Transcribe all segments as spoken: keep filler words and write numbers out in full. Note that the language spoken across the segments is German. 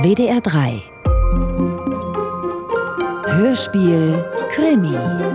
W D R drei Hörspiel Krimi.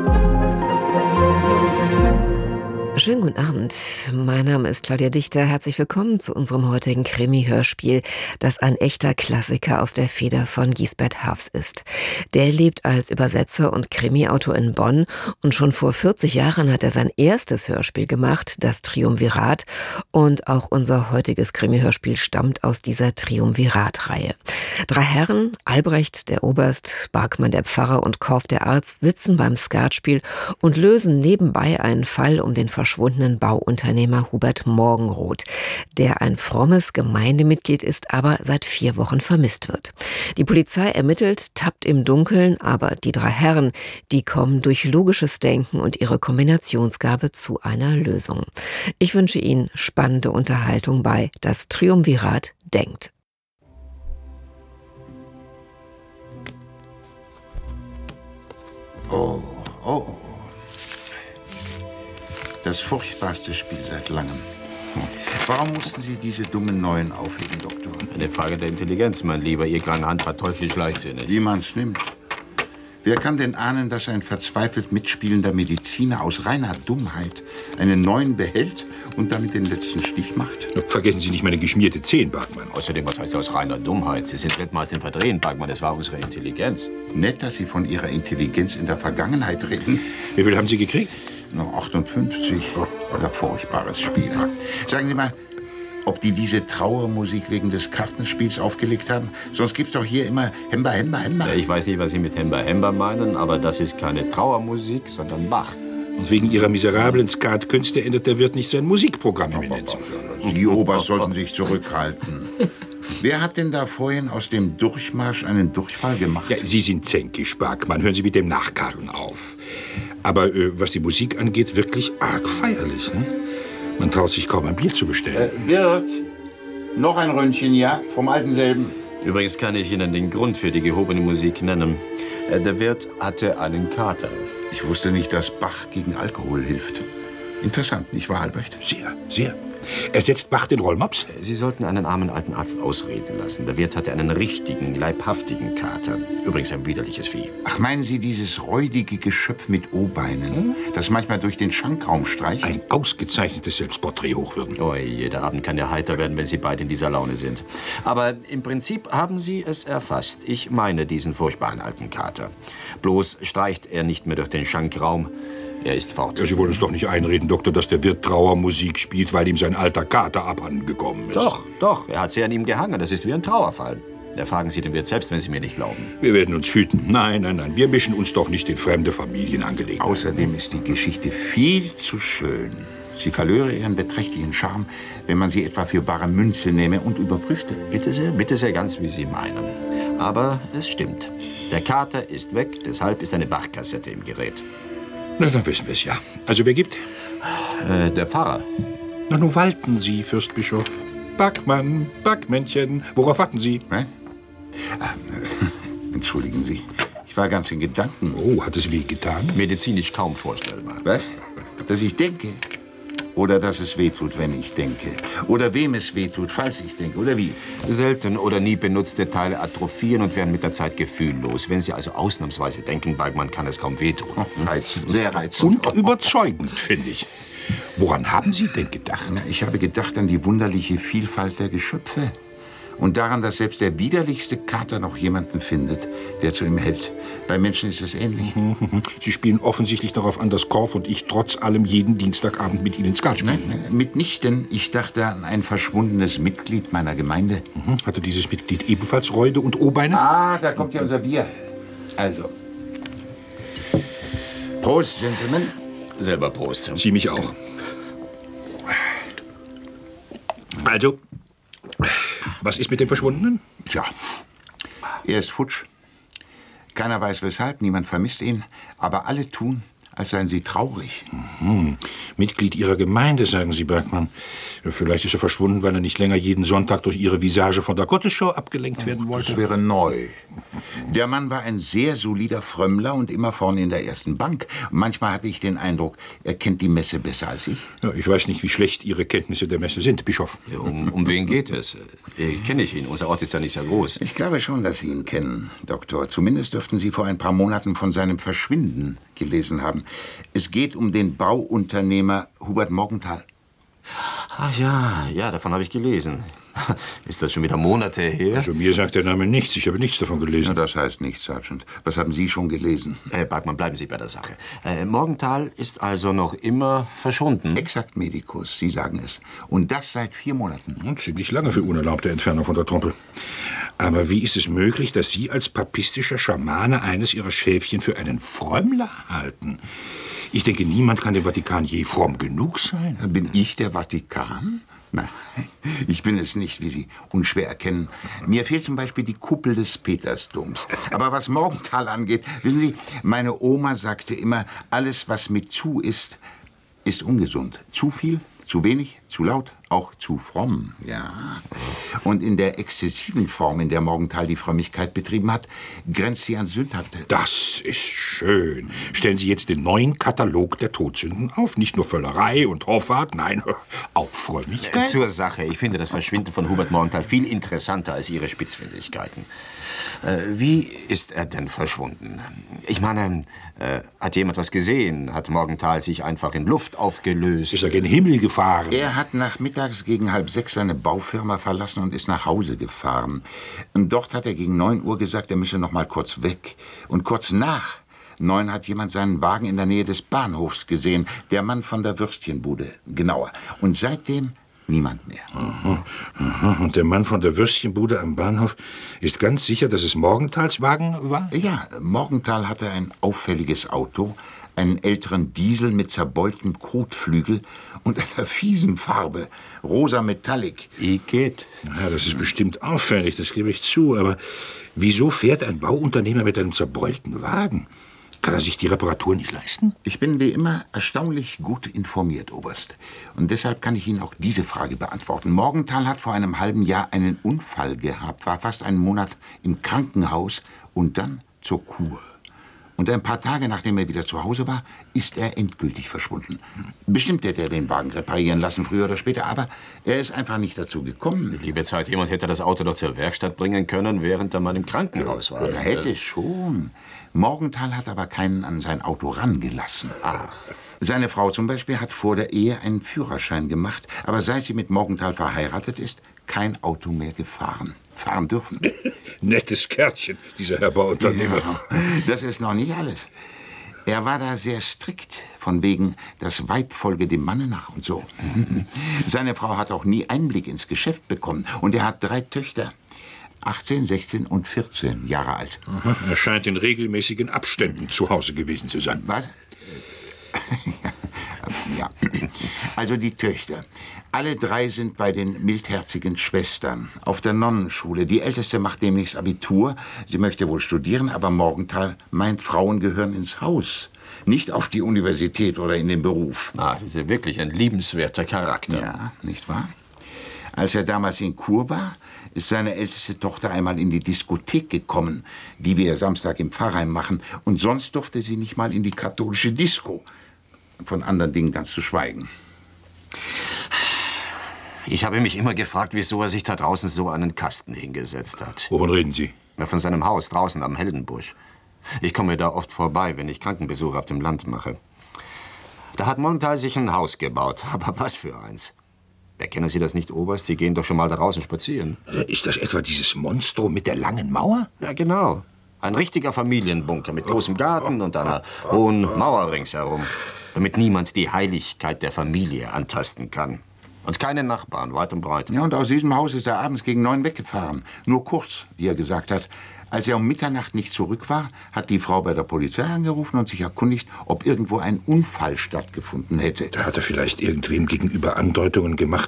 Schönen guten Abend, mein Name ist Claudia Dichter. Herzlich willkommen zu unserem heutigen Krimi-Hörspiel, das ein echter Klassiker aus der Feder von Giesbert Haafs ist. Der lebt als Übersetzer und Krimi-Autor in Bonn und schon vor vierzig Jahren hat er sein erstes Hörspiel gemacht, das Triumvirat. Und auch unser heutiges Krimi-Hörspiel stammt aus dieser Triumvirat-Reihe. Drei Herren, Albrecht, der Oberst, Barkmann, der Pfarrer und Korff, der Arzt, sitzen beim Skatspiel und lösen nebenbei einen Fall um den verschwundenen Bauunternehmer Hubert Morgenroth, der ein frommes Gemeindemitglied ist, aber seit vier Wochen vermisst wird. Die Polizei ermittelt, tappt im Dunkeln, aber die drei Herren, die kommen durch logisches Denken und ihre Kombinationsgabe zu einer Lösung. Ich wünsche Ihnen spannende Unterhaltung bei Das Triumvirat denkt. Oh, oh, oh. Das furchtbarste Spiel seit langem. Warum mussten Sie diese dummen Neuen aufheben, Doktor? Eine Frage der Intelligenz, mein Lieber. Ihr kranke Hand war teuflisch leichtsinnig. Wie man's nimmt. Wer kann denn ahnen, dass ein verzweifelt mitspielender Mediziner aus reiner Dummheit einen Neuen behält und damit den letzten Stich macht? Vergessen Sie nicht meine geschmierte Zehen, Barkmann. Außerdem, was heißt aus reiner Dummheit? Sie sind Weltmeister im Verdrehen, Barkmann. Das war unsere Intelligenz. Nett, dass Sie von Ihrer Intelligenz in der Vergangenheit reden. Wie viel haben Sie gekriegt? Noch achtundfünfzig. Oder furchtbares Spiel. Sagen Sie mal, ob die diese Trauermusik wegen des Kartenspiels aufgelegt haben? Sonst gibt's doch hier immer Hemba, Hemba, Hemba. Ich weiß nicht, was Sie mit Hemba, Hemba meinen, aber das ist keine Trauermusik, sondern Bach. Und wegen Ihrer miserablen Skatkünste ändert der Wirt nicht sein Musikprogramm im Netz. Sie, Oberst, sollten sich zurückhalten. Wer hat denn da vorhin aus dem Durchmarsch einen Durchfall gemacht? Ja, Sie sind zänkisch, Barkmann. Hören Sie mit dem Nachkarren auf. Aber äh, was die Musik angeht, wirklich arg feierlich, ne? Man traut sich kaum ein Bier zu bestellen. Äh, Wirt, noch ein Röntchen, ja? Vom alten Leben. Übrigens kann ich Ihnen den Grund für die gehobene Musik nennen. Äh, Der Wirt hatte einen Kater. Ich wusste nicht, dass Bach gegen Alkohol hilft. Interessant, nicht wahr, Albrecht? Sehr, sehr. Ersetzt Bach den Rollmops? Sie sollten einen armen alten Arzt ausreden lassen. Der Wirt hatte einen richtigen, leibhaftigen Kater. Übrigens ein widerliches Vieh. Ach, meinen Sie dieses räudige Geschöpf mit O-Beinen, hm? das manchmal durch den Schankraum streicht? Ein ausgezeichnetes Selbstporträt hochwürden. Oh, jeder Abend kann ja heiter werden, wenn Sie beide in dieser Laune sind. Aber im Prinzip haben Sie es erfasst. Ich meine diesen furchtbaren alten Kater. Bloß streicht er nicht mehr durch den Schankraum. Er ist fort. Ja, Sie wollen uns doch nicht einreden, Doktor, dass der Wirt Trauermusik spielt, weil ihm sein alter Kater abhanden gekommen ist. Doch, doch. Er hat sehr an ihm gehangen. Das ist wie ein Trauerfall. Da fragen Sie den Wirt selbst, wenn Sie mir nicht glauben. Wir werden uns hüten. Nein, nein, nein. Wir mischen uns doch nicht in fremde Familienangelegenheiten. Außerdem ist die Geschichte viel zu schön. Sie verlöre ihren beträchtlichen Charme, wenn man sie etwa für bare Münze nehme und überprüfte. Bitte sehr, bitte sehr, ganz wie Sie meinen. Aber es stimmt. Der Kater ist weg, deshalb ist eine Bachkassette im Gerät. Na, dann wissen wir es ja. Also, wer gibt? Äh, der Pfarrer. Na, nun walten Sie, Fürstbischof. Backmann, Backmännchen, worauf warten Sie? Hä? Ah, äh, entschuldigen Sie, ich war ganz in Gedanken. Oh, hat es weh getan? Medizinisch kaum vorstellbar. Was? Dass ich denke? Oder dass es weh tut, wenn ich denke? Oder wem es weh tut, falls ich denke? Oder wie? Selten oder nie benutzte Teile atrophieren und werden mit der Zeit gefühllos. Wenn Sie also ausnahmsweise denken, Bergmann, kann es kaum wehtun. Oh, reizend, sehr reizend. Und überzeugend, finde ich. Woran haben Sie denn gedacht? Na, ich habe gedacht an die wunderliche Vielfalt der Geschöpfe. Und daran, dass selbst der widerlichste Kater noch jemanden findet, der zu ihm hält. Bei Menschen ist es ähnlich. Sie spielen offensichtlich darauf an, dass Korff und ich trotz allem jeden Dienstagabend mit Ihnen Skat spielen. Nein, mitnichten. Ich dachte an ein verschwundenes Mitglied meiner Gemeinde. Mhm. Hatte dieses Mitglied ebenfalls Räude und O-Beine? Ah, da kommt ja unser Bier. Also. Prost, Gentlemen. Selber Prost. Sie mich auch. Also, was ist mit dem Verschwundenen? Tja, er ist futsch. Keiner weiß weshalb, niemand vermisst ihn. Aber alle tun, als seien Sie traurig. Mhm. Mitglied Ihrer Gemeinde, sagen Sie, Bergmann. Vielleicht ist er verschwunden, weil er nicht länger jeden Sonntag durch Ihre Visage von der Gottesschau abgelenkt werden wollte. Das wäre neu. Der Mann war ein sehr solider Frömmler und immer vorne in der ersten Bank. Manchmal hatte ich den Eindruck, er kennt die Messe besser als ich. Ja, ich weiß nicht, wie schlecht Ihre Kenntnisse der Messe sind, Bischof. Ja, um, um wen geht es? Ich kenne ich ihn. Unser Ort ist ja nicht sehr groß. Ich glaube schon, dass Sie ihn kennen, Doktor. Zumindest dürften Sie vor ein paar Monaten von seinem Verschwinden gelesen haben. Es geht um den Bauunternehmer Hubert Morgenthal. Ach ja, ja, davon habe ich gelesen. Ist das schon wieder Monate her? Also mir sagt der Name nichts. Ich habe nichts davon gelesen. Na, das heißt nichts, Sergeant. Was haben Sie schon gelesen? Herr Bergmann, bleiben Sie bei der Sache. Äh, Morgenthal ist also noch immer verschwunden? Exakt, Medikus. Sie sagen es. Und das seit vier Monaten. Und ziemlich lange für unerlaubte Entfernung von der Trompel. Aber wie ist es möglich, dass Sie als papistischer Schamane eines Ihrer Schäfchen für einen Frömmler halten? Ich denke, niemand kann dem Vatikan je fromm genug sein. Bin ich der Vatikan? Nein, ich bin es nicht, wie Sie unschwer erkennen. Mir fehlt zum Beispiel die Kuppel des Petersdoms. Aber was Morgenthal angeht, wissen Sie, meine Oma sagte immer, alles, was mit zu ist, ist ungesund. Zu viel, zu wenig, zu laut, auch zu fromm, ja. Und in der exzessiven Form, in der Morgenthal die Frömmigkeit betrieben hat, grenzt sie an Sündhafte. Das ist schön. Stellen Sie jetzt den neuen Katalog der Todsünden auf. Nicht nur Völlerei und Hoffart, nein, auch Frömmigkeit. Zur Sache. Ich finde das Verschwinden von Hubert Morgenthal viel interessanter als Ihre Spitzfindigkeiten. Äh, wie ist er denn verschwunden? Ich meine, äh, hat jemand was gesehen? Hat Morgenthal sich einfach in Luft aufgelöst? Ist er gen Himmel gefahren? Er hat nachmittags gegen halb sechs seine Baufirma verlassen und ist nach Hause gefahren. Und dort hat er gegen neun Uhr gesagt, er müsse noch mal kurz weg. Und kurz nach neun hat jemand seinen Wagen in der Nähe des Bahnhofs gesehen. Der Mann von der Würstchenbude, genauer. Und seitdem niemand mehr. Aha, aha. Und der Mann von der Würstchenbude am Bahnhof ist ganz sicher, dass es Morgenthals Wagen war? Ja, Morgenthal hatte ein auffälliges Auto, einen älteren Diesel mit zerbeultem Kotflügel und einer fiesen Farbe, rosa Metallic. Igitt. Ja, das ist bestimmt auffällig, das gebe ich zu. Aber wieso fährt ein Bauunternehmer mit einem zerbeulten Wagen? Kann er sich die Reparatur nicht leisten? Ich bin wie immer erstaunlich gut informiert, Oberst. Und deshalb kann ich Ihnen auch diese Frage beantworten. Morgenthal hat vor einem halben Jahr einen Unfall gehabt, war fast einen Monat im Krankenhaus und dann zur Kur. Und ein paar Tage, nachdem er wieder zu Hause war, ist er endgültig verschwunden. Bestimmt hätte er den Wagen reparieren lassen, früher oder später, aber er ist einfach nicht dazu gekommen. Liebe Zeit, jemand hätte das Auto doch zur Werkstatt bringen können, während er mal im Krankenhaus war. Er hätte schon. Morgenthal hat aber keinen an sein Auto rangelassen. Ach. Seine Frau zum Beispiel hat vor der Ehe einen Führerschein gemacht, aber seit sie mit Morgenthal verheiratet ist, kein Auto mehr gefahren. Fahren dürfen. Nettes Kärtchen, dieser Herr Bauunternehmer. Ja, das ist noch nicht alles. Er war da sehr strikt, von wegen, das Weib folge dem Manne nach und so. Seine Frau hat auch nie Einblick ins Geschäft bekommen. Und er hat drei Töchter. achtzehn, sechzehn und vierzehn Jahre alt. Aha, er scheint in regelmäßigen Abständen zu Hause gewesen zu sein. Was? Ja. Also die Töchter. Alle drei sind bei den mildherzigen Schwestern auf der Nonnenschule. Die Älteste macht demnächst Abitur. Sie möchte wohl studieren, aber Morgenthal meint, Frauen gehören ins Haus. Nicht auf die Universität oder in den Beruf. Ah, das ist ja wirklich ein liebenswerter Charakter. Ja, nicht wahr? Als er damals in Kur war, ist seine älteste Tochter einmal in die Diskothek gekommen, die wir Samstag im Pfarrheim machen. Und sonst durfte sie nicht mal in die katholische Disco. Von anderen Dingen ganz zu schweigen. Ich habe mich immer gefragt, wieso er sich da draußen so einen Kasten hingesetzt hat. Wovon reden Sie? Ja, von seinem Haus draußen am Heldenbusch. Ich komme da oft vorbei, wenn ich Krankenbesuche auf dem Land mache. Da hat Morgenthal sich ein Haus gebaut. Aber was für eins. Erkennen Sie das nicht, Oberst? Sie gehen doch schon mal da draußen spazieren. Ist das etwa dieses Monstrum mit der langen Mauer? Ja, genau. Ein richtiger Familienbunker mit großem Garten und einer hohen Mauer ringsherum. Damit niemand die Heiligkeit der Familie antasten kann. Und keine Nachbarn, weit und breit. Ja, und aus diesem Haus ist er abends gegen neun weggefahren. Nur kurz, wie er gesagt hat. Als er um Mitternacht nicht zurück war, hat die Frau bei der Polizei angerufen und sich erkundigt, ob irgendwo ein Unfall stattgefunden hätte. Da hat er vielleicht irgendwem gegenüber Andeutungen gemacht,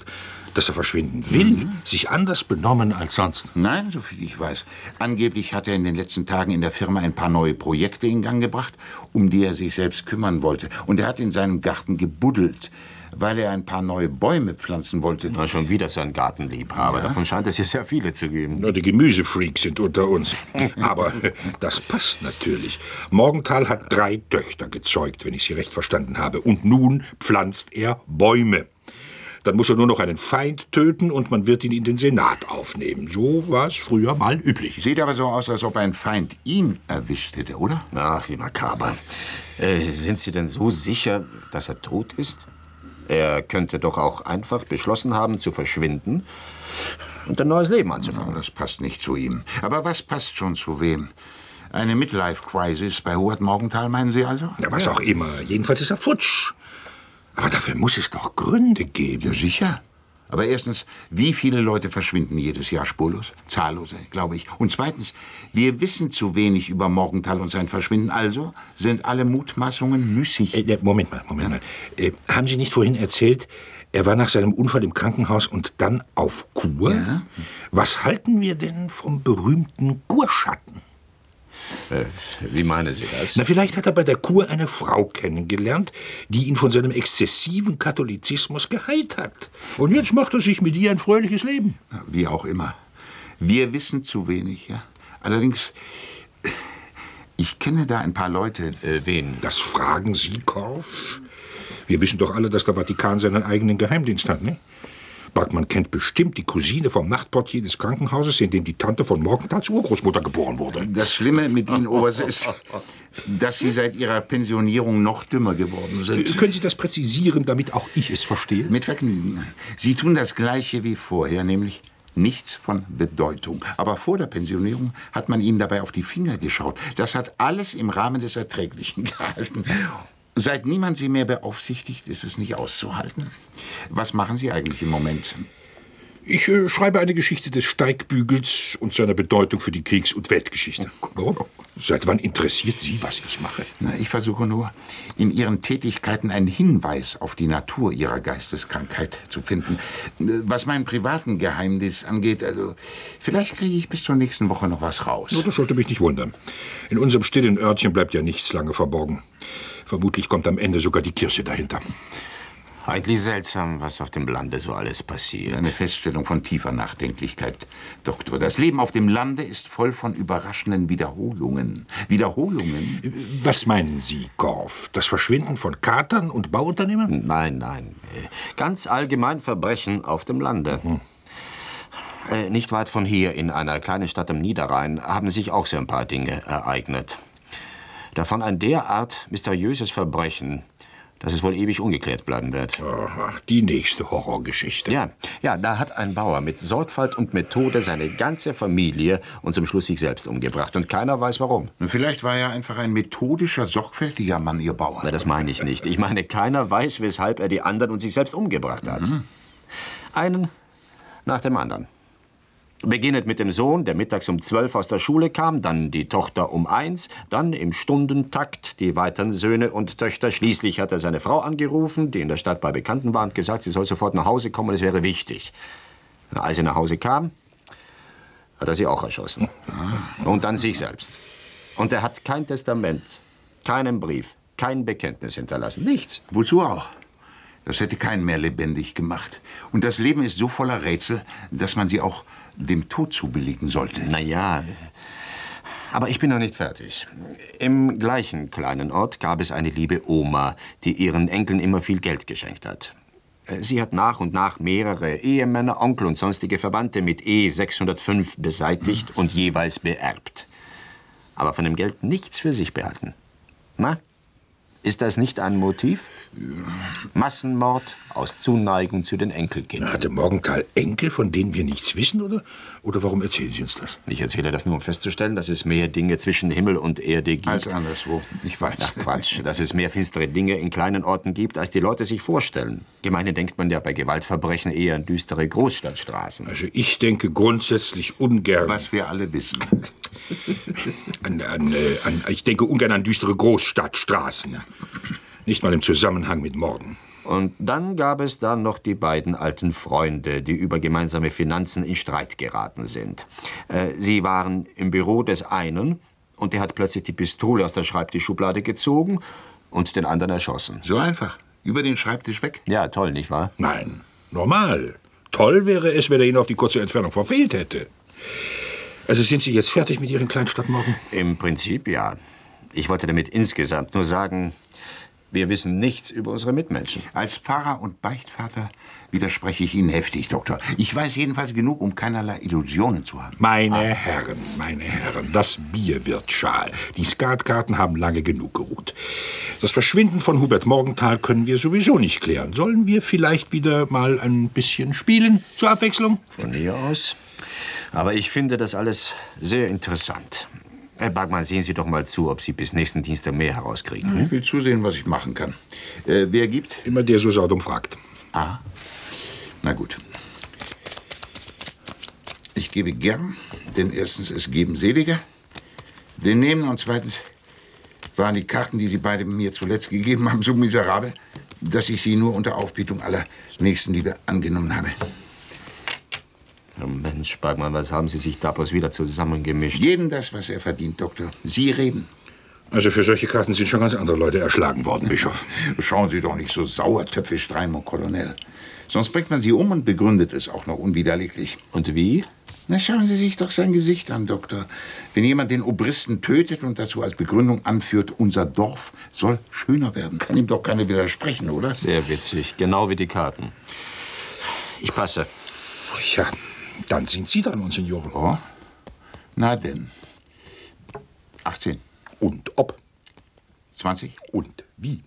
dass er verschwinden will, mhm. sich anders benommen als sonst. Nein, soviel ich weiß. Angeblich hat er in den letzten Tagen in der Firma ein paar neue Projekte in Gang gebracht, um die er sich selbst kümmern wollte. Und er hat in seinem Garten gebuddelt, weil er ein paar neue Bäume pflanzen wollte. Na, schon wieder so ein Gartenliebhaber. Ja. Davon scheint es hier sehr viele zu geben. Na, die Gemüsefreaks sind unter uns. Aber das passt natürlich. Morgenthal hat drei Töchter gezeugt, wenn ich sie recht verstanden habe. Und nun pflanzt er Bäume. Dann muss er nur noch einen Feind töten und man wird ihn in den Senat aufnehmen. So war es früher mal üblich. Sieht aber so aus, als ob ein Feind ihn erwischt hätte, oder? Ach, wie makaber. Äh, sind Sie denn so sicher, dass er tot ist? Er könnte doch auch einfach beschlossen haben, zu verschwinden und ein neues Leben anzufangen. Das passt nicht zu ihm. Aber was passt schon zu wem? Eine Midlife-Crisis bei Howard Morgenthal, meinen Sie also? Ja, was ja. auch immer. Jedenfalls ist er futsch. Aber dafür muss es doch Gründe geben. Ja, sicher. Aber erstens, wie viele Leute verschwinden jedes Jahr spurlos? Zahllose, glaube ich. Und zweitens, wir wissen zu wenig über Morgenthal und sein Verschwinden. Also sind alle Mutmaßungen müßig. Äh, Moment mal, Moment mal. Äh, haben Sie nicht vorhin erzählt, er war nach seinem Unfall im Krankenhaus und dann auf Kur? Ja. Was halten wir denn vom berühmten Kurschatten? Äh, wie meinen Sie das? Na, vielleicht hat er bei der Kur eine Frau kennengelernt, die ihn von seinem exzessiven Katholizismus geheilt hat. Und jetzt macht er sich mit ihr ein fröhliches Leben. Wie auch immer. Wir wissen zu wenig, ja. Allerdings, ich kenne da ein paar Leute. Äh, wen? Das fragen Sie, Korff? Wir wissen doch alle, dass der Vatikan seinen eigenen Geheimdienst hat, ne? Bergmann kennt bestimmt die Cousine vom Nachtportier des Krankenhauses, in dem die Tante von Morgenthals Urgroßmutter geboren wurde. Das Schlimme mit Ihnen, Oberst, ist, dass Sie seit Ihrer Pensionierung noch dümmer geworden sind. Können Sie das präzisieren, damit auch ich es verstehe? Mit Vergnügen. Sie tun das Gleiche wie vorher, nämlich nichts von Bedeutung. Aber vor der Pensionierung hat man Ihnen dabei auf die Finger geschaut. Das hat alles im Rahmen des Erträglichen gehalten. Seit niemand Sie mehr beaufsichtigt, ist es nicht auszuhalten. Was machen Sie eigentlich im Moment? Ich äh, schreibe eine Geschichte des Steigbügels und seiner Bedeutung für die Kriegs- und Weltgeschichte. Warum? Seit wann interessiert Sie, was ich mache? Na, ich versuche nur, in Ihren Tätigkeiten einen Hinweis auf die Natur Ihrer Geisteskrankheit zu finden. Was meinen privaten Geheimnis angeht, also vielleicht kriege ich bis zur nächsten Woche noch was raus. No, das sollte mich nicht wundern. In unserem stillen Örtchen bleibt ja nichts lange verborgen. Vermutlich kommt am Ende sogar die Kirche dahinter. Eigentlich seltsam, was auf dem Lande so alles passiert. Eine Feststellung von tiefer Nachdenklichkeit, Doktor. Das Leben auf dem Lande ist voll von überraschenden Wiederholungen. Wiederholungen? Was meinen Sie, Korff? Das Verschwinden von Katern und Bauunternehmern? Nein, nein. Ganz allgemein Verbrechen auf dem Lande. Hm. Äh, nicht weit von hier, in einer kleinen Stadt am Niederrhein, haben sich auch so ein paar Dinge ereignet. Davon ein derart mysteriöses Verbrechen, dass es wohl ewig ungeklärt bleiben wird. Aha, die nächste Horrorgeschichte. Ja, ja, da hat ein Bauer mit Sorgfalt und Methode seine ganze Familie und zum Schluss sich selbst umgebracht. Und keiner weiß, warum. Vielleicht war er einfach ein methodischer, sorgfältiger Mann, Ihr Bauer. Na, das meine ich nicht. Ich meine, keiner weiß, weshalb er die anderen und sich selbst umgebracht hat. Mhm. Einen nach dem anderen. Beginnend mit dem Sohn, der mittags um zwölf aus der Schule kam, dann die Tochter um eins, dann im Stundentakt die weiteren Söhne und Töchter. Schließlich hat er seine Frau angerufen, die in der Stadt bei Bekannten war, und gesagt, sie soll sofort nach Hause kommen, es wäre wichtig. Als sie nach Hause kam, hat er sie auch erschossen. Und dann sich selbst. Und er hat kein Testament, keinen Brief, kein Bekenntnis hinterlassen, nichts. Wozu auch? Das hätte keinen mehr lebendig gemacht. Und das Leben ist so voller Rätsel, dass man sie auch dem Tod zubilligen sollte. Na ja, aber ich bin noch nicht fertig. Im gleichen kleinen Ort gab es eine liebe Oma, die ihren Enkeln immer viel Geld geschenkt hat. Sie hat nach und nach mehrere Ehemänner, Onkel und sonstige Verwandte mit E sechshundertfünf beseitigt hm. und jeweils beerbt. Aber von dem Geld nichts für sich behalten. Na? Ist das nicht ein Motiv? Massenmord aus Zuneigung zu den Enkelkindern. Hatte Morgenthal Enkel, von denen wir nichts wissen, oder? Oder warum erzählen Sie uns das? Ich erzähle das nur, um festzustellen, dass es mehr Dinge zwischen Himmel und Erde gibt. Als anderswo, ich weiß. Ach Quatsch, dass es mehr finstere Dinge in kleinen Orten gibt, als die Leute sich vorstellen. Gemeine denkt man ja bei Gewaltverbrechen eher an düstere Großstadtstraßen. Also ich denke grundsätzlich ungern... Was wir alle wissen. An, an, äh, an, ich denke ungern an düstere Großstadtstraßen. Nicht mal im Zusammenhang mit Morden. Und dann gab es da noch die beiden alten Freunde, die über gemeinsame Finanzen in Streit geraten sind. Äh, sie waren im Büro des einen und der hat plötzlich die Pistole aus der Schreibtischschublade gezogen und den anderen erschossen. So einfach? Über den Schreibtisch weg? Ja, toll, nicht wahr? Nein, normal. Toll wäre es, wenn er ihn auf die kurze Entfernung verfehlt hätte. Also sind Sie jetzt fertig mit Ihren Kleinstadtmorden? Im Prinzip ja. Ich wollte damit insgesamt nur sagen, wir wissen nichts über unsere Mitmenschen. Als Pfarrer und Beichtvater widerspreche ich Ihnen heftig, Doktor. Ich weiß jedenfalls genug, um keinerlei Illusionen zu haben. Meine ah. Herren, meine Herren, das Bier wird schal. Die Skatkarten haben lange genug geruht. Das Verschwinden von Hubert Morgenthal können wir sowieso nicht klären. Sollen wir vielleicht wieder mal ein bisschen spielen, zur Abwechslung? Von mir aus. Aber ich finde das alles sehr interessant. Herr Bergmann, sehen Sie doch mal zu, ob Sie bis nächsten Dienstag mehr herauskriegen. Hm? Ich will zusehen, was ich machen kann. Äh, wer gibt? Immer der so saudum fragt. Ah, na gut. Ich gebe gern, denn erstens, es geben seliger. Den nehmen und zweitens waren die Karten, die Sie beide mir zuletzt gegeben haben, so miserabel, dass ich sie nur unter Aufbietung aller Nächstenliebe angenommen habe. Oh Mensch, Bergmann, was haben Sie sich da bloß wieder zusammengemischt? Jedem das, was er verdient, Doktor. Sie reden. Also für solche Karten sind schon ganz andere Leute erschlagen worden, Bischof. Schauen Sie doch nicht so sauertöpfisch rein, mon Colonel. Sonst bringt man Sie um und begründet es auch noch unwiderleglich. Und wie? Na, schauen Sie sich doch sein Gesicht an, Doktor. Wenn jemand den Obristen tötet und dazu als Begründung anführt, unser Dorf soll schöner werden, kann ihm doch keiner widersprechen, oder? Sehr witzig, genau wie die Karten. Ich passe. Ja, dann sind Sie dran, Monsignore. Oh? Na denn. achtzehn. Und ob? zwanzig. Und wie?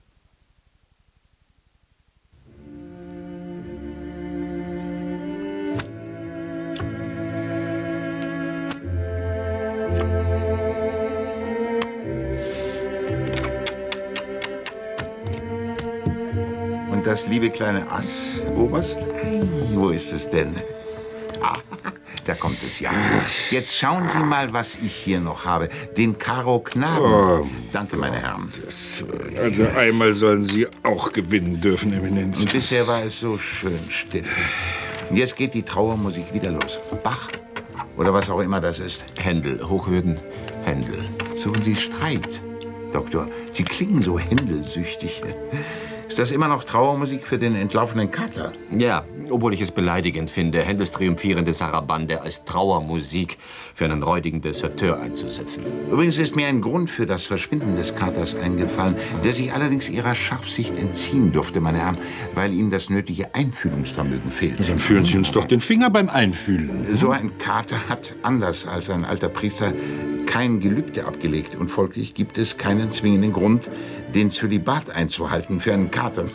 Und das liebe kleine Ass, Oberst? Wo ist es denn? Ah, da kommt es ja. Jetzt schauen Sie mal, was ich hier noch habe. Den Karo Knaben. Oh, Danke, meine Herren. Das, also einmal sollen Sie auch gewinnen dürfen, Eminenz. Und bisher war es so schön still. Und jetzt geht die Trauermusik wieder los. Bach oder was auch immer das ist. Händel, Hochwürden, Händel. Suchen Sie Streit, Doktor. Sie klingen so händelsüchtig. Ist das immer noch Trauermusik für den entlaufenen Kater? Ja, obwohl ich es beleidigend finde, Händels triumphierende Sarabande als Trauermusik für einen räudigen Deserteur einzusetzen. Übrigens ist mir ein Grund für das Verschwinden des Katers eingefallen, der sich allerdings Ihrer Scharfsicht entziehen durfte, meine Herren, weil ihm das nötige Einfühlungsvermögen fehlt. Dann fühlen Sie uns doch den Finger beim Einfühlen. So ein Kater hat, anders als ein alter Priester, kein Gelübde abgelegt. Und folglich gibt es keinen zwingenden Grund, den Zölibat einzuhalten für einen Kater.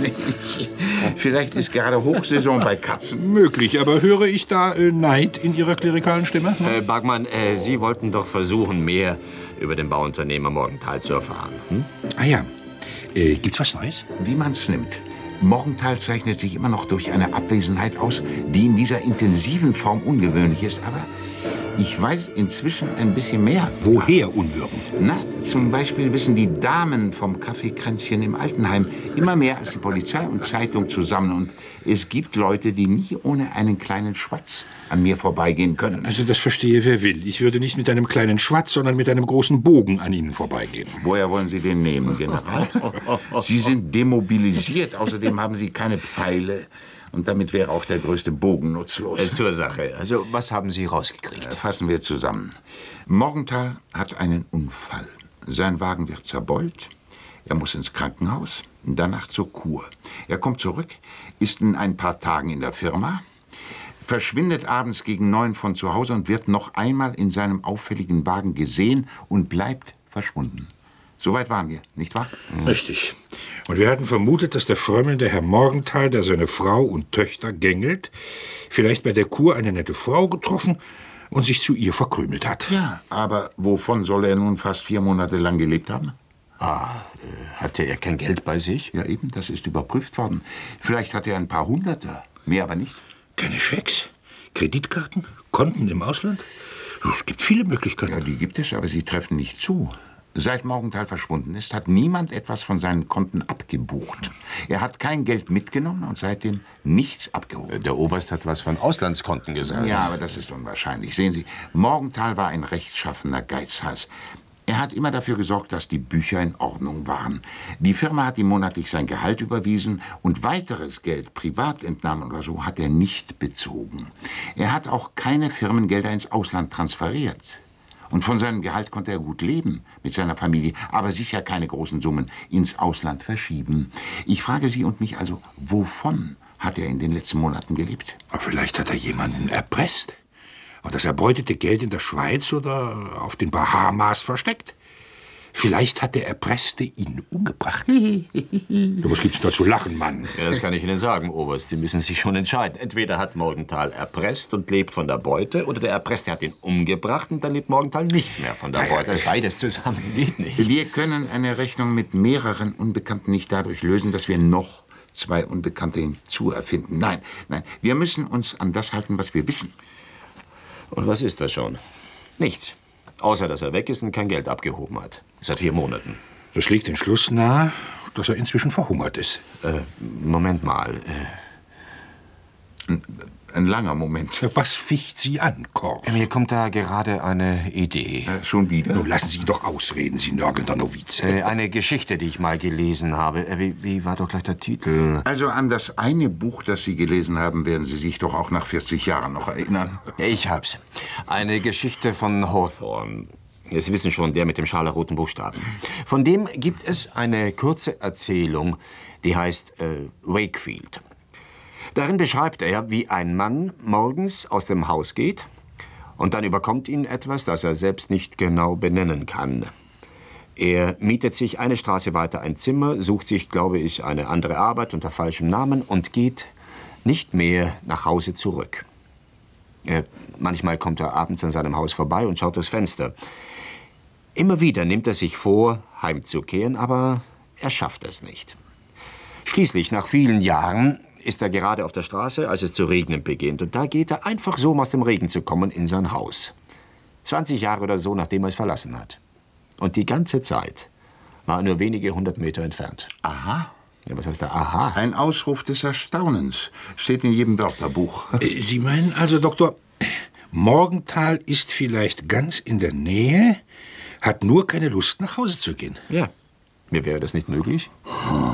Vielleicht ist gerade Hochsaison bei Katzen. Möglich, aber höre ich da äh, Neid in Ihrer klerikalen Stimme? Äh, Bergmann, äh, Sie wollten doch versuchen, mehr über den Bauunternehmer Morgenthal zu erfahren. Hm? Ah ja. Äh, gibt's was Neues? Wie man's nimmt. Morgenthal zeichnet sich immer noch durch eine Abwesenheit aus, die in dieser intensiven Form ungewöhnlich ist. Aber ich weiß inzwischen ein bisschen mehr. Woher Unwürden? Na, zum Beispiel wissen die Damen vom Kaffeekränzchen im Altenheim immer mehr als die Polizei und Zeitung zusammen. Und es gibt Leute, die nie ohne einen kleinen Schwatz an mir vorbeigehen können. Also das verstehe wer will. Ich würde nicht mit einem kleinen Schwatz, sondern mit einem großen Bogen an Ihnen vorbeigehen. Woher wollen Sie den nehmen, General? Sie sind demobilisiert. Außerdem haben Sie keine Pfeile. Und damit wäre auch der größte Bogen nutzlos. Äh, zur Sache. Also, was haben Sie rausgekriegt? Fassen wir zusammen. Morgenthal hat einen Unfall. Sein Wagen wird zerbeult. Er muss ins Krankenhaus, danach zur Kur. Er kommt zurück, ist in ein paar Tagen in der Firma, verschwindet abends gegen neun von zu Hause und wird noch einmal in seinem auffälligen Wagen gesehen und bleibt verschwunden. Soweit waren wir, nicht wahr? Richtig. Und wir hatten vermutet, dass der frömmelnde Herr Morgenthal, der seine Frau und Töchter gängelt, vielleicht bei der Kur eine nette Frau getroffen und sich zu ihr verkrümelt hat. Ja, aber wovon soll er nun fast vier Monate lang gelebt haben? Ah, äh, hatte er kein Geld bei sich? Ja, eben, das ist überprüft worden. Vielleicht hat er ein paar Hunderter, mehr aber nicht. Keine Schecks? Kreditkarten? Konten im Ausland? Es gibt viele Möglichkeiten. Ja, die gibt es, aber sie treffen nicht zu. Seit Morgenthal verschwunden ist, hat niemand etwas von seinen Konten abgebucht. Er hat kein Geld mitgenommen und seitdem nichts abgehoben. Der Oberst hat was von Auslandskonten gesagt. Ja, aber das ist unwahrscheinlich. Sehen Sie, Morgenthal war ein rechtschaffener Geizhals. Er hat immer dafür gesorgt, dass die Bücher in Ordnung waren. Die Firma hat ihm monatlich sein Gehalt überwiesen und weiteres Geld, Privatentnahmen oder so, hat er nicht bezogen. Er hat auch keine Firmengelder ins Ausland transferiert. Und von seinem Gehalt konnte er gut leben mit seiner Familie, aber sicher keine großen Summen ins Ausland verschieben. Ich frage Sie und mich also, wovon hat er in den letzten Monaten gelebt? Aber vielleicht hat er jemanden erpresst. Und das erbeutete Geld in der Schweiz oder auf den Bahamas versteckt. Vielleicht hat der Erpresste ihn umgebracht. So, was gibt's da zu lachen, Mann? Ja, das kann ich Ihnen sagen, Oberst. Sie müssen sich schon entscheiden. Entweder hat Morgenthal erpresst und lebt von der Beute, oder der Erpresste hat ihn umgebracht und dann lebt Morgenthal nicht mehr von der Beute. Das beides zusammen geht nicht. Wir können eine Rechnung mit mehreren Unbekannten nicht dadurch lösen, dass wir noch zwei Unbekannte hinzuerfinden. Nein, nein, wir müssen uns an das halten, was wir wissen. Und was ist das schon? Nichts. Außer, dass er weg ist und kein Geld abgehoben hat. Seit vier Monaten. Das legt den Schluss nahe, dass er inzwischen verhungert ist. Äh, Moment mal. Äh, ein, ein langer Moment. Was ficht Sie an, Korf? Mir kommt da gerade eine Idee. Äh, schon wieder? Nun lassen Sie ihn doch ausreden, Sie nörgelnder Novize. Äh, eine Geschichte, die ich mal gelesen habe. Äh, wie, wie war doch gleich der Titel? Also an das eine Buch, das Sie gelesen haben, werden Sie sich doch auch nach vierzig Jahren noch erinnern. Ich hab's. Eine Geschichte von Hawthorne. Sie wissen schon, der mit dem scharlachroten Buchstaben. Von dem gibt es eine kurze Erzählung, die heißt äh, Wakefield. Darin beschreibt er, wie ein Mann morgens aus dem Haus geht und dann überkommt ihn etwas, das er selbst nicht genau benennen kann. Er mietet sich eine Straße weiter ein Zimmer, sucht sich, glaube ich, eine andere Arbeit unter falschem Namen und geht nicht mehr nach Hause zurück. Er, manchmal kommt er abends an seinem Haus vorbei und schaut durchs Fenster. Immer wieder nimmt er sich vor, heimzukehren, aber er schafft es nicht. Schließlich, nach vielen Jahren, ist er gerade auf der Straße, als es zu regnen beginnt. Und da geht er einfach so, um aus dem Regen zu kommen, in sein Haus. zwanzig Jahre oder so, nachdem er es verlassen hat. Und die ganze Zeit war er nur wenige hundert Meter entfernt. Aha. Ja, was heißt da aha? Ein Ausruf des Erstaunens. Steht in jedem Wörterbuch. Sie meinen also, Doktor, Morgenthal ist vielleicht ganz in der Nähe, hat nur keine Lust, nach Hause zu gehen. Ja. Mir wäre das nicht möglich? Oh.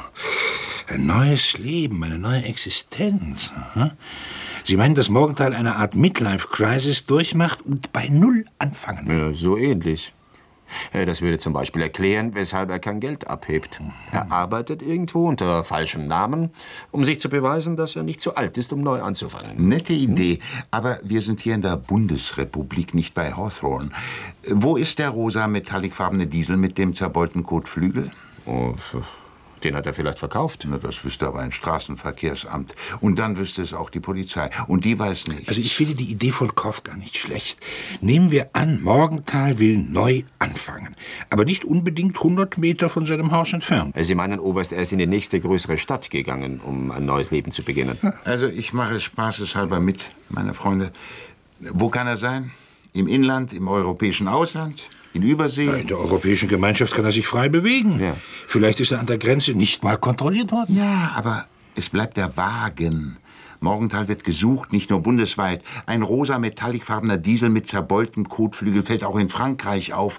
Ein neues Leben, eine neue Existenz. Aha. Sie meinen, dass Morgenthal eine Art Midlife-Crisis durchmacht und bei Null anfangen will? Ja, so ähnlich. Das würde zum Beispiel erklären, weshalb er kein Geld abhebt. Er arbeitet irgendwo unter falschem Namen, um sich zu beweisen, dass er nicht zu alt ist, um neu anzufangen. Nette Idee, aber wir sind hier in der Bundesrepublik, nicht bei Hawthorne. Wo ist der rosa metallicfarbene Diesel mit dem zerbeulten Kotflügel? Oh, den hat er vielleicht verkauft. Na, das wüsste aber ein Straßenverkehrsamt. Und dann wüsste es auch die Polizei. Und die weiß nicht. Also ich finde die Idee von Korf gar nicht schlecht. Nehmen wir an, Morgenthal will neu anfangen. Aber nicht unbedingt hundert Meter von seinem Haus entfernt. Sie meinen, Oberst, er ist in die nächste größere Stadt gegangen, um ein neues Leben zu beginnen? Also ich mache spaßeshalber mit, meine Freunde. Wo kann er sein? Im Inland, im europäischen Ausland? In Übersee? Ja, in der Europäischen Gemeinschaft kann er sich frei bewegen. Ja. Vielleicht ist er an der Grenze nicht mal kontrolliert worden. Ja, aber es bleibt der Wagen. Morgenthal wird gesucht, nicht nur bundesweit. Ein rosa metallicfarbener Diesel mit zerbeultem Kotflügel fällt auch in Frankreich auf.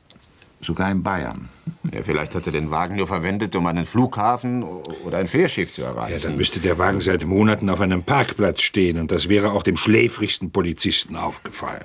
Sogar in Bayern. Ja, vielleicht hat er den Wagen nur verwendet, um einen Flughafen oder ein Fährschiff zu erreichen. Ja, dann müsste der Wagen seit Monaten auf einem Parkplatz stehen. Und das wäre auch dem schläfrigsten Polizisten aufgefallen.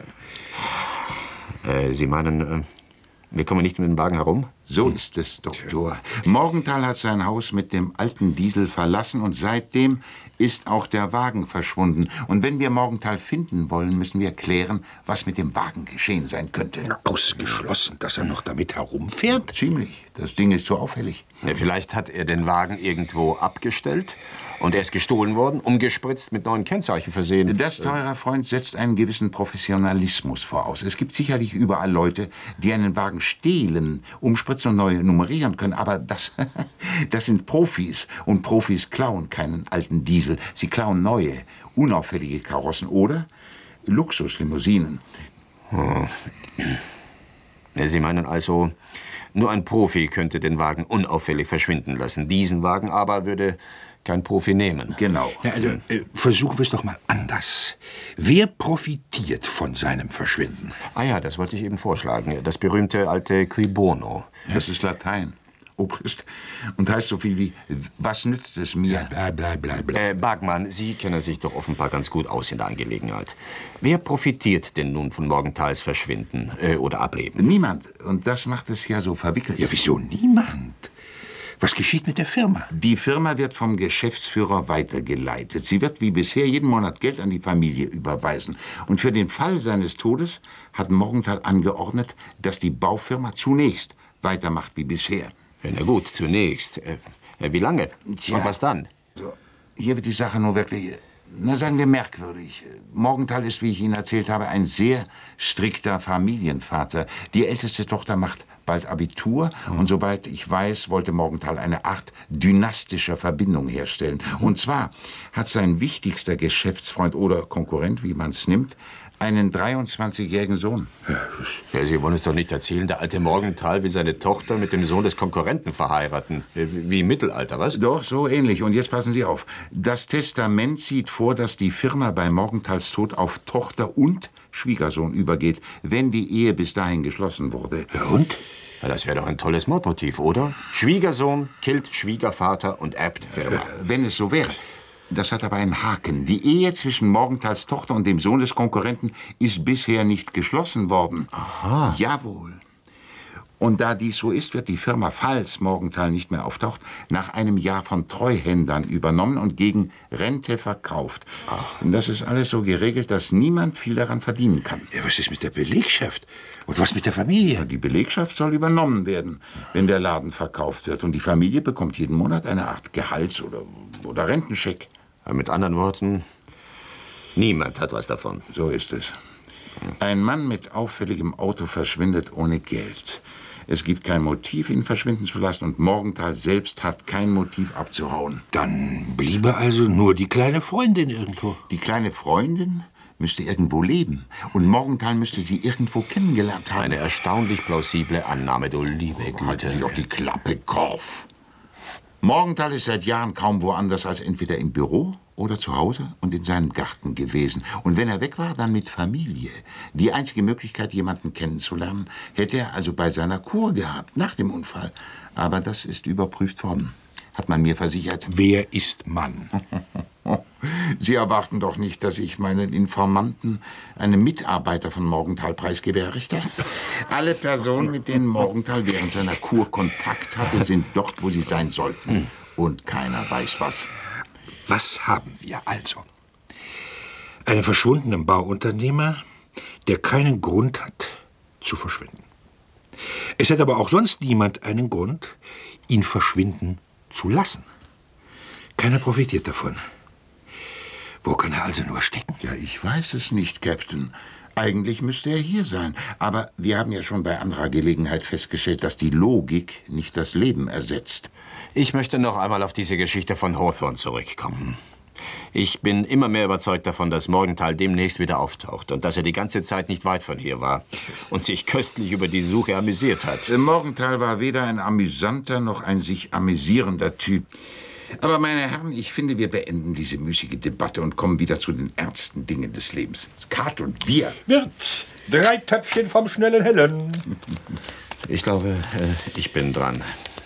Äh, Sie meinen, äh, wir kommen nicht um den Wagen herum? So ist es, Doktor. Morgenthal hat sein Haus mit dem alten Diesel verlassen und seitdem ist auch der Wagen verschwunden. Und wenn wir Morgenthal finden wollen, müssen wir klären, was mit dem Wagen geschehen sein könnte. Ausgeschlossen, dass er noch damit herumfährt? Ziemlich. Das Ding ist so auffällig. Ja, vielleicht hat er den Wagen irgendwo abgestellt und er ist gestohlen worden, umgespritzt, mit neuen Kennzeichen versehen. Das, teurer Freund, setzt einen gewissen Professionalismus voraus. Es gibt sicherlich überall Leute, die einen Wagen stehlen, umspritzen und neu nummerieren können. Aber das, das sind Profis. Und Profis klauen keinen alten Diesel. Sie klauen neue, unauffällige Karossen oder Luxuslimousinen. Hm. Sie meinen also, nur ein Profi könnte den Wagen unauffällig verschwinden lassen. Diesen Wagen aber würde kein Profi nehmen. Genau. Ja, also, äh, versuchen wir es doch mal anders. Wer profitiert von seinem Verschwinden? Ah ja, das wollte ich eben vorschlagen. Das berühmte alte Cui bono. Das ist Latein, Obrist, und heißt so viel wie, was nützt es mir? Bleib, bleib, bleib, bleib. Äh, Bergmann, Sie kennen sich doch offenbar ganz gut aus in der Angelegenheit. Wer profitiert denn nun von Morgenthal's Verschwinden äh, oder Ableben? Niemand. Und das macht es ja so verwickelt. Ja, wieso niemand? Was geschieht mit der Firma? Die Firma wird vom Geschäftsführer weitergeleitet. Sie wird wie bisher jeden Monat Geld an die Familie überweisen. Und für den Fall seines Todes hat Morgenthal angeordnet, dass die Baufirma zunächst weitermacht wie bisher. Ja, na gut, zunächst. Äh, wie lange? Tja. Und was dann? So, hier wird die Sache nur wirklich, na sagen wir, merkwürdig. Morgenthal ist, wie ich Ihnen erzählt habe, ein sehr strikter Familienvater. Die älteste Tochter macht bald Abitur. Mhm. Und soweit ich weiß, wollte Morgenthal eine Art dynastischer Verbindung herstellen. Mhm. Und zwar hat sein wichtigster Geschäftsfreund oder Konkurrent, wie man es nimmt, einen dreiundzwanzigjährigen Sohn. Ja, Sie wollen es doch nicht erzählen, der alte Morgenthal will seine Tochter mit dem Sohn des Konkurrenten verheiraten. Wie im Mittelalter, was? Doch, so ähnlich. Und jetzt passen Sie auf. Das Testament sieht vor, dass die Firma bei Morgenthals Tod auf Tochter und Schwiegersohn übergeht, wenn die Ehe bis dahin geschlossen wurde. Ja, und? Ja, das wäre doch ein tolles Mordmotiv, oder? Schwiegersohn killt Schwiegervater und erbt Firma. Äh, wenn es so wäre. Das hat aber einen Haken. Die Ehe zwischen Morgenthals Tochter und dem Sohn des Konkurrenten ist bisher nicht geschlossen worden. Aha. Jawohl. Und da dies so ist, wird die Firma, falls Morgenthal nicht mehr auftaucht, nach einem Jahr von Treuhändern übernommen und gegen Rente verkauft. Ach. Und das ist alles so geregelt, dass niemand viel daran verdienen kann. Ja, was ist mit der Belegschaft? Und was mit der Familie? Die Belegschaft soll übernommen werden, wenn der Laden verkauft wird. Und die Familie bekommt jeden Monat eine Art Gehalts- oder, oder Rentenscheck. Ja, mit anderen Worten, niemand hat was davon. So ist es. Ein Mann mit auffälligem Auto verschwindet ohne Geld. Es gibt kein Motiv, ihn verschwinden zu lassen, und Morgenthal selbst hat kein Motiv abzuhauen. Dann bliebe also nur die kleine Freundin irgendwo. Die kleine Freundin müsste irgendwo leben. Und Morgenthal müsste sie irgendwo kennengelernt haben. Eine erstaunlich plausible Annahme, du liebe Halten Güte. Sie doch die Klappe, Korf. Morgenthal ist seit Jahren kaum woanders als entweder im Büro oder zu Hause und in seinem Garten gewesen. Und wenn er weg war, dann mit Familie. Die einzige Möglichkeit, jemanden kennenzulernen, hätte er also bei seiner Kur gehabt, nach dem Unfall. Aber das ist überprüft worden, hat man mir versichert. Wer ist Mann? Sie erwarten doch nicht, dass ich meinen Informanten einem Mitarbeiter von Morgenthal preisgebe, Richter? Alle Personen, mit denen Morgenthal während seiner Kur Kontakt hatte, sind dort, wo sie sein sollten. Und keiner weiß was. Was haben wir also? Einen verschwundenen Bauunternehmer, der keinen Grund hat, zu verschwinden. Es hat aber auch sonst niemand einen Grund, ihn verschwinden zu lassen. Keiner profitiert davon. Wo kann er also nur stecken? Ja, ich weiß es nicht, Captain. Eigentlich müsste er hier sein. Aber wir haben ja schon bei anderer Gelegenheit festgestellt, dass die Logik nicht das Leben ersetzt. Ich möchte noch einmal auf diese Geschichte von Hawthorne zurückkommen. Ich bin immer mehr überzeugt davon, dass Morgenthal demnächst wieder auftaucht und dass er die ganze Zeit nicht weit von hier war und sich köstlich über die Suche amüsiert hat. Morgenthal war weder ein amüsanter noch ein sich amüsierender Typ. Aber, meine Herren, ich finde, wir beenden diese müßige Debatte und kommen wieder zu den ernsten Dingen des Lebens. Skat und Bier. Wirt, drei Töpfchen vom schnellen Hellen. Ich glaube, äh, ich bin dran.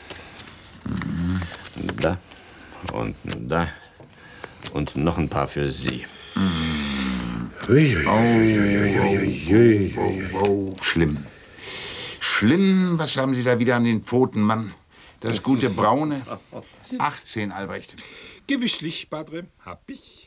Da und da und noch ein paar für Sie. Oh, schlimm. Schlimm, was haben Sie da wieder an den Pfoten, Mann? Das gute Braune. achtzehn, Albrecht. Gewisslich, Padre, hab ich.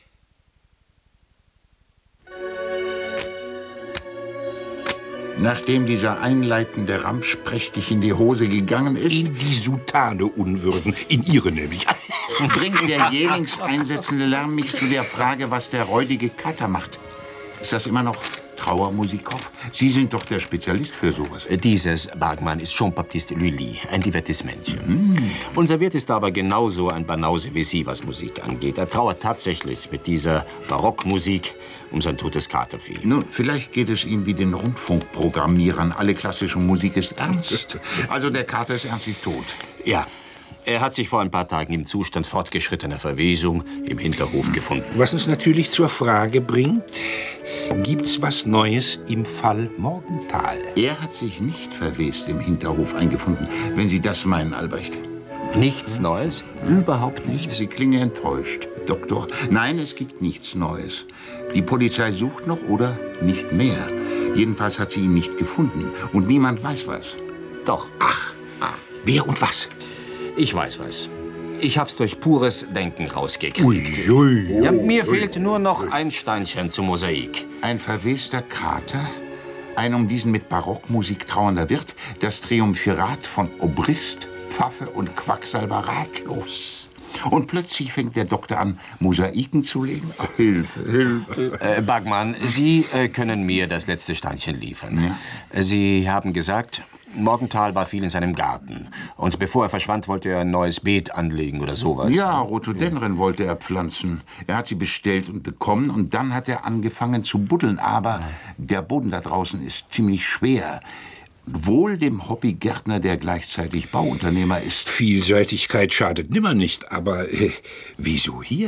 Nachdem dieser einleitende Ramsch prächtig in die Hose gegangen ist, In die Soutane unwürden, in ihre nämlich. bringt der jählings einsetzende Lärm mich zu der Frage, was der räudige Kater macht. Ist das immer noch Trauermusikhoff? Sie sind doch der Spezialist für sowas. Dieses, Bergmann, ist Jean-Baptiste Lully, ein Divertissementchen. Mm. Unser Wirt ist aber genauso ein Banause wie Sie, was Musik angeht. Er trauert tatsächlich mit dieser Barockmusik um sein totes Kater fiel. Nun, vielleicht geht es ihm wie den Rundfunkprogrammierern. Alle klassische Musik ist ernst. Also der Kater ist ernstlich tot. Ja. Er hat sich vor ein paar Tagen im Zustand fortgeschrittener Verwesung im Hinterhof gefunden. Was uns natürlich zur Frage bringt, gibt's was Neues im Fall Morgenthal? Er hat sich nicht verwest im Hinterhof eingefunden, wenn Sie das meinen, Albrecht. Nichts Neues? Überhaupt nichts? Sie klingen enttäuscht, Doktor. Nein, es gibt nichts Neues. Die Polizei sucht noch oder nicht mehr. Jedenfalls hat sie ihn nicht gefunden. Und niemand weiß was. Doch. Ach, ah. Wer und was? Ich weiß was. Ich hab's durch pures Denken rausgekriegt. Ui, ui, ja, mir ui. fehlt nur noch ein Steinchen zum Mosaik. Ein verwester Kater? Ein um diesen mit Barockmusik trauernder Wirt? Das Triumphirat von Obrist, Pfaffe und Quacksalber ratlos. Und plötzlich fängt der Doktor an, Mosaiken zu legen. Ach, Hilfe, Hilfe. Äh, Bagman, Sie äh, können mir das letzte Steinchen liefern. Ja? Sie haben gesagt, Morgenthal war viel in seinem Garten. Und bevor er verschwand, wollte er ein neues Beet anlegen oder sowas. Ja, Rhododendren wollte er pflanzen. Er hat sie bestellt und bekommen. Und dann hat er angefangen zu buddeln. Aber der Boden da draußen ist ziemlich schwer. Wohl dem Hobbygärtner, der gleichzeitig Bauunternehmer ist. Vielseitigkeit schadet nimmer nicht. Aber äh, wieso hier?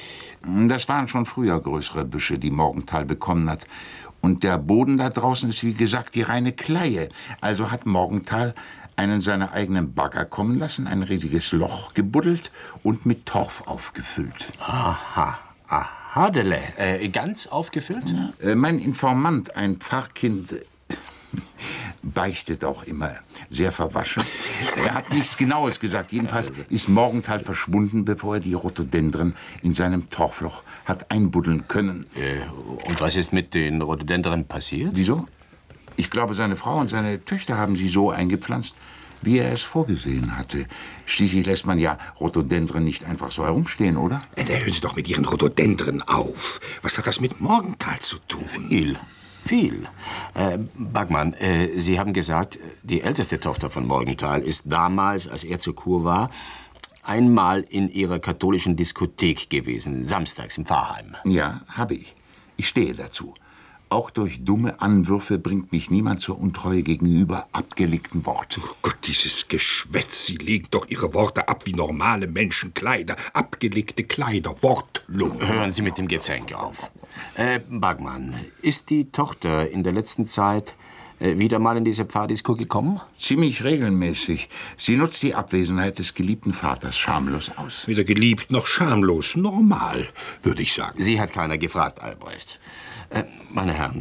Das waren schon früher größere Büsche, die Morgenthal bekommen hat. Und der Boden da draußen ist, wie gesagt, die reine Kleie. Also hat Morgenthal einen seiner eigenen Bagger kommen lassen, ein riesiges Loch gebuddelt und mit Torf aufgefüllt. Aha, aha, Dele. Äh, ganz aufgefüllt? Ja. Äh, mein Informant, ein Pfarrkind, äh, beichtet auch immer sehr verwaschen. Er hat nichts Genaues gesagt. Jedenfalls ist Morgenthal verschwunden, bevor er die Rhododendren in seinem Torfloch hat einbuddeln können. Äh, und was ist mit den Rhododendren passiert? Wieso? Ich glaube, seine Frau und seine Töchter haben sie so eingepflanzt, wie er es vorgesehen hatte. Schließlich lässt man ja Rhododendren nicht einfach so herumstehen, oder? Da hören Sie doch mit Ihren Rhododendren auf. Was hat das mit Morgenthal zu tun? Viel. Viel. Äh, Bagman, äh, Sie haben gesagt, die älteste Tochter von Morgenthal ist damals, als er zur Kur war, einmal in ihrer katholischen Diskothek gewesen, samstags im Pfarrheim. Ja, habe ich. Ich stehe dazu. Auch durch dumme Anwürfe bringt mich niemand zur Untreue gegenüber abgelegten Worten. Oh Gott, dieses Geschwätz. Sie legen doch Ihre Worte ab wie normale Menschen Kleider. Abgelegte Kleider, Wortlung. Hören Sie mit dem Gezänk auf. Äh, Bagman, ist die Tochter in der letzten Zeit äh, wieder mal in diese Pfarrdisco gekommen? Ziemlich regelmäßig. Sie nutzt die Abwesenheit des geliebten Vaters schamlos aus. Weder geliebt noch schamlos. Normal, würde ich sagen. Sie hat keiner gefragt, Albrecht. Äh, meine Herren,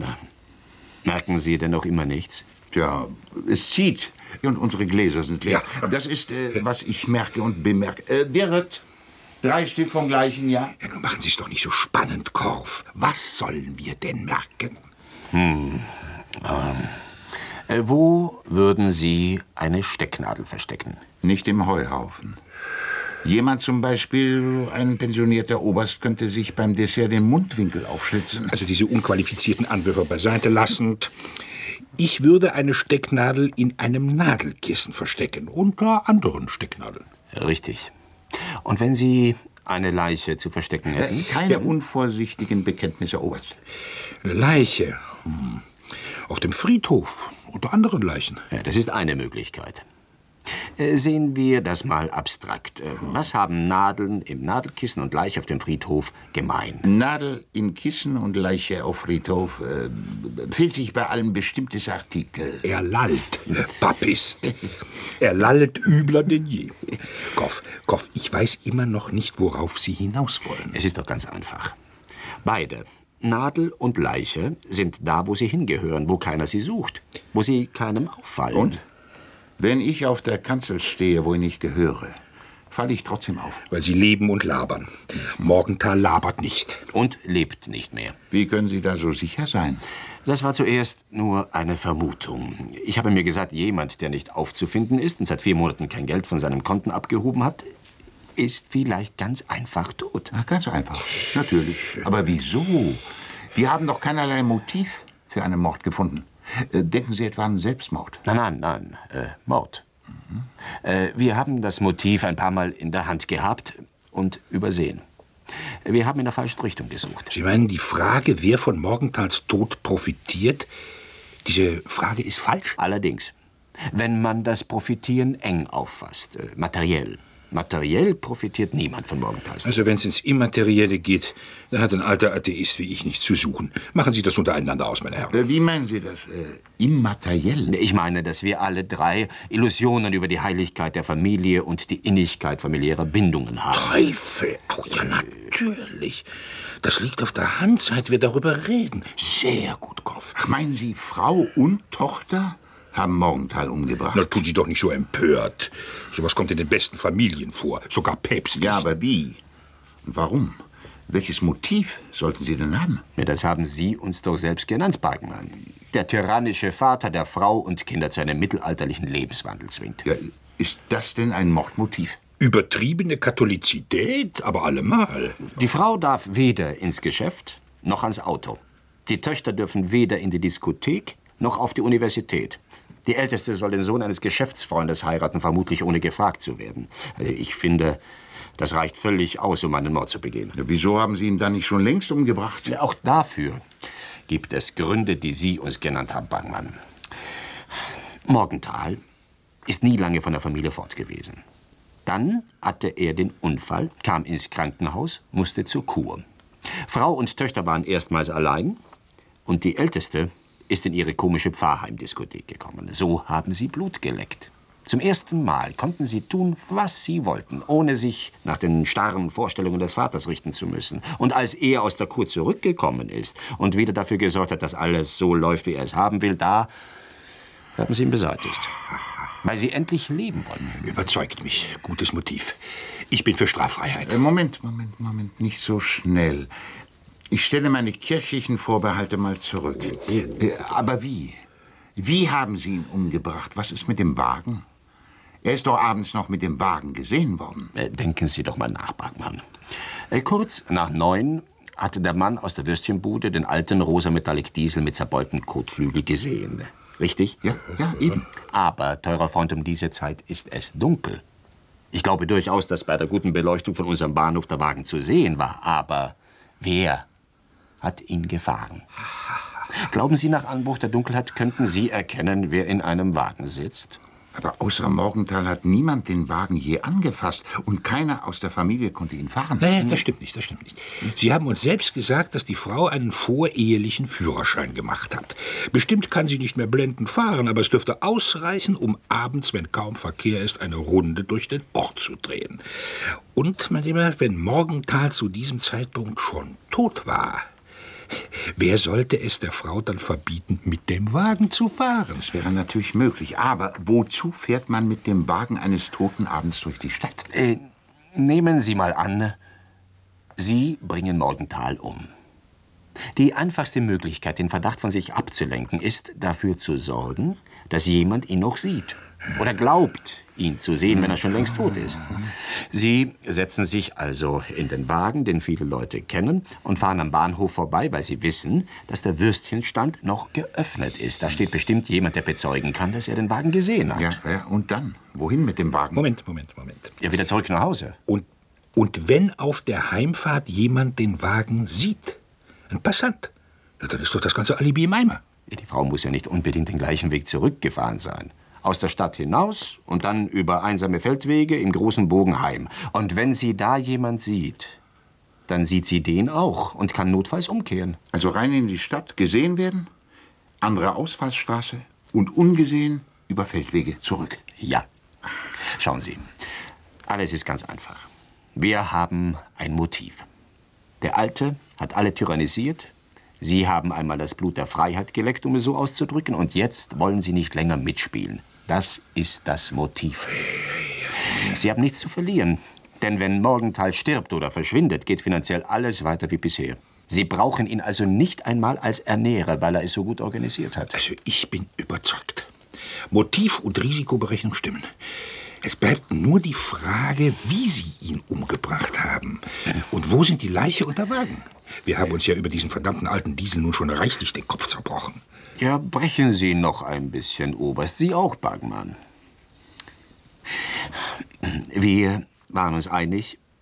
merken Sie denn noch immer nichts? Tja, es zieht. Und unsere Gläser sind leer. Ja. Das ist, äh, was ich merke und bemerke. Äh, Wirt, drei Stück vom gleichen, ja? Ja, nun machen Sie es doch nicht so spannend, Korf. Was sollen wir denn merken? Hm. Ähm, äh, wo würden Sie eine Stecknadel verstecken? Nicht im Heuhaufen. Jemand zum Beispiel, ein pensionierter Oberst, könnte sich beim Dessert den Mundwinkel aufschlitzen. Also diese unqualifizierten Anwürfe beiseite lassend. Ich würde eine Stecknadel in einem Nadelkissen verstecken, unter anderen Stecknadeln. Richtig. Und wenn Sie eine Leiche zu verstecken hätten? Äh, keine ja. unvorsichtigen Bekenntnisse, Oberst. Eine Leiche? Hm. Auf dem Friedhof, unter anderen Leichen. Ja, das ist eine Möglichkeit. Sehen wir das mal abstrakt. Was haben Nadeln im Nadelkissen und Leiche auf dem Friedhof gemein? Nadel in Kissen und Leiche auf Friedhof äh, fehlt sich bei allem bestimmtes Artikel. Er lallt, Papist. Er lallt übler denn je. Koff, Koff, ich weiß immer noch nicht, worauf Sie hinaus wollen. Es ist doch ganz einfach. Beide, Nadel und Leiche, sind da, wo sie hingehören, wo keiner sie sucht, wo sie keinem auffallen. Und? Wenn ich auf der Kanzel stehe, wo ich nicht gehöre, falle ich trotzdem auf. Weil Sie leben und labern. Morgenthal labert nicht. Und lebt nicht mehr. Wie können Sie da so sicher sein? Das war zuerst nur eine Vermutung. Ich habe mir gesagt, jemand, der nicht aufzufinden ist und seit vier Monaten kein Geld von seinem Konten abgehoben hat, ist vielleicht ganz einfach tot. Ach, ganz einfach, natürlich. Aber wieso? Wir haben doch keinerlei Motiv für einen Mord gefunden. Denken Sie etwa an Selbstmord? Nein, nein, nein, äh, Mord. Mhm. Äh, wir haben das Motiv ein paar Mal in der Hand gehabt und übersehen. Wir haben in der falschen Richtung gesucht. Sie meinen, die Frage, wer von Morgenthals Tod profitiert, diese Frage ist falsch? Allerdings. Wenn man das Profitieren eng auffasst, äh, materiell. Materiell profitiert niemand von Morgenthals. Also wenn es ins Immaterielle geht, da hat ein alter Atheist wie ich nichts zu suchen. Machen Sie das untereinander aus, meine Herren. Äh, wie meinen Sie das? Äh, immateriell? Ich meine, dass wir alle drei Illusionen über die Heiligkeit der Familie und die Innigkeit familiärer Bindungen haben. Teufel! Oh ja, natürlich. Das liegt auf der Hand, seit wir darüber reden. Sehr gut, Kopf. Ach, meinen Sie, Frau und Tochter haben Morgenthal umgebracht? Na, tun Sie doch nicht so empört. Sowas kommt in den besten Familien vor, sogar päpstlich. Ja, aber wie? Und warum? Welches Motiv sollten Sie denn haben? Ja, das haben Sie uns doch selbst genannt, Bargmann. Der tyrannische Vater, der Frau und Kinder zu einem mittelalterlichen Lebenswandel zwingt. Ja, ist das denn ein Mordmotiv? Übertriebene Katholizität, aber allemal. Die Frau darf weder ins Geschäft noch ans Auto. Die Töchter dürfen weder in die Diskothek noch auf die Universität. Die Älteste soll den Sohn eines Geschäftsfreundes heiraten, vermutlich ohne gefragt zu werden. Also ich finde, das reicht völlig aus, um einen Mord zu begehen. Ja, wieso haben Sie ihn dann nicht schon längst umgebracht? Ja, auch dafür gibt es Gründe, die Sie uns genannt haben, Bangmann. Morgenthal ist nie lange von der Familie fort gewesen. Dann hatte er den Unfall, kam ins Krankenhaus, musste zur Kur. Frau und Töchter waren erstmals allein und die Älteste ist in ihre komische Pfarrheimdiskothek gekommen. So haben sie Blut geleckt. Zum ersten Mal konnten sie tun, was sie wollten, ohne sich nach den starren Vorstellungen des Vaters richten zu müssen. Und als er aus der Kur zurückgekommen ist und wieder dafür gesorgt hat, dass alles so läuft, wie er es haben will, da haben sie ihn beseitigt. Weil sie endlich leben wollen. Überzeugt mich. Gutes Motiv. Ich bin für Straffreiheit. Äh, Moment, Moment, Moment. Nicht so schnell. Ich stelle meine kirchlichen Vorbehalte mal zurück. Äh, aber wie? Wie haben Sie ihn umgebracht? Was ist mit dem Wagen? Er ist doch abends noch mit dem Wagen gesehen worden. Äh, denken Sie doch mal nach, Bargmann. Äh, kurz nach neun hatte der Mann aus der Würstchenbude den alten rosa Metallic Diesel mit zerbeultem Kotflügel gesehen. Richtig? Ja, ja, eben. Aber, teurer Freund, um diese Zeit ist es dunkel. Ich glaube durchaus, dass bei der guten Beleuchtung von unserem Bahnhof der Wagen zu sehen war. Aber wer hat ihn gefahren? Glauben Sie, nach Anbruch der Dunkelheit könnten Sie erkennen, wer in einem Wagen sitzt? Aber außer Morgenthal hat niemand den Wagen je angefasst. Und keiner aus der Familie konnte ihn fahren. Nein, das stimmt nicht, das stimmt nicht. Sie haben uns selbst gesagt, dass die Frau einen vorehelichen Führerschein gemacht hat. Bestimmt kann sie nicht mehr blendend fahren, aber es dürfte ausreichen, um abends, wenn kaum Verkehr ist, eine Runde durch den Ort zu drehen. Und, mein Lieber, wenn Morgenthal zu diesem Zeitpunkt schon tot war, wer sollte es der Frau dann verbieten, mit dem Wagen zu fahren? Das wäre natürlich möglich. Aber wozu fährt man mit dem Wagen eines Toten abends durch die Stadt? Äh, nehmen Sie mal an, Sie bringen Morgenthal um. Die einfachste Möglichkeit, den Verdacht von sich abzulenken, ist, dafür zu sorgen, dass jemand ihn noch sieht. Oder glaubt, ihn zu sehen, wenn er schon längst tot ist. Sie setzen sich also in den Wagen, den viele Leute kennen, und fahren am Bahnhof vorbei, weil sie wissen, dass der Würstchenstand noch geöffnet ist. Da steht bestimmt jemand, der bezeugen kann, dass er den Wagen gesehen hat. Ja, ja, und dann? Wohin mit dem Wagen? Moment, Moment, Moment. Ja, wieder zurück nach Hause. Und, und wenn auf der Heimfahrt jemand den Wagen sieht, ein Passant, ja, dann ist doch das ganze Alibi im Eimer. Ja, die Frau muss ja nicht unbedingt den gleichen Weg zurückgefahren sein. Aus der Stadt hinaus und dann über einsame Feldwege im großen Bogen heim. Und wenn sie da jemand sieht, dann sieht sie den auch und kann notfalls umkehren. Also rein in die Stadt, gesehen werden, andere Ausfallsstraße und ungesehen über Feldwege zurück. Ja. Schauen Sie, alles ist ganz einfach. Wir haben ein Motiv. Der Alte hat alle tyrannisiert. Sie haben einmal das Blut der Freiheit geleckt, um es so auszudrücken. Und jetzt wollen Sie nicht länger mitspielen. Das ist das Motiv. Sie haben nichts zu verlieren. Denn wenn Morgenthal stirbt oder verschwindet, geht finanziell alles weiter wie bisher. Sie brauchen ihn also nicht einmal als Ernährer, weil er es so gut organisiert hat. Also ich bin überzeugt. Motiv und Risikoberechnung stimmen. Es bleibt nur die Frage, wie Sie ihn umgebracht haben. Und wo sind die Leiche und der Wagen? Wir haben uns ja über diesen verdammten alten Diesel nun schon reichlich den Kopf zerbrochen. Ja, brechen Sie noch ein bisschen, Oberst. Sie auch, Bargmann. Wir waren uns einig,